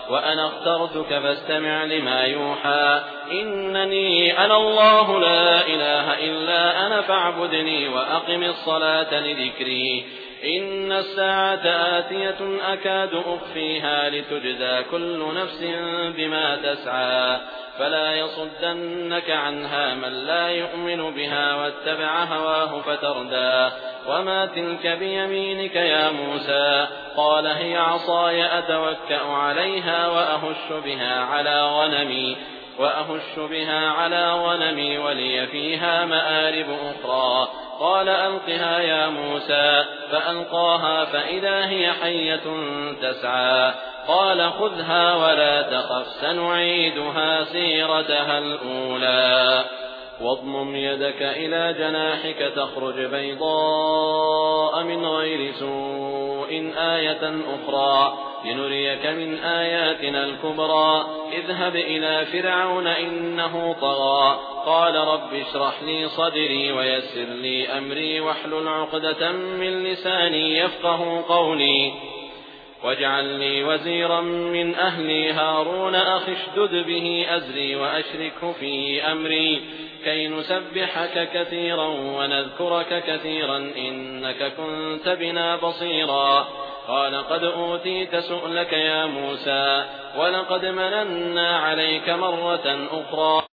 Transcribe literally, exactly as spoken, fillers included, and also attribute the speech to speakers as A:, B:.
A: وأنا اخترتك فاستمع لما يوحى إنني أنا الله لا إله إلا أنا فاعبدني وأقم الصلاة لذكري إن الساعة آتية أكاد أخفيها لتجزى كل نفس بما تسعى فلا يصدنك عنها من لا يؤمن بها واتبع هواه فتردى وما تلك بيمينك يا موسى قال هي عصاي أتوكأ عليها وأهش بها على غنمي وأهش بها على غنمي ولي فيها مآرب أخرى قال ألقها يا موسى فألقاها فإذا هي حية تسعى قال خذها ولا تخف سنعيدها سيرتها الأولى واضمم يدك إلى جناحك تخرج بيضاء من غير سوء آية أخرى لنريك من آياتنا الكبرى اذهب إلى فرعون إنه طغى قال رب اشرح لي صدري ويسر لي أمري واحلل عقدة من لساني يفقه قولي واجعل لي وزيرا من أهلي هارون أخي اشدد به أزري وأشركه في أمري كي نسبحك كثيرا ونذكرك كثيرا إنك كنت بنا بصيرا قال قد أوتيت سؤلك يا موسى ولقد مننا عليك مرة أخرى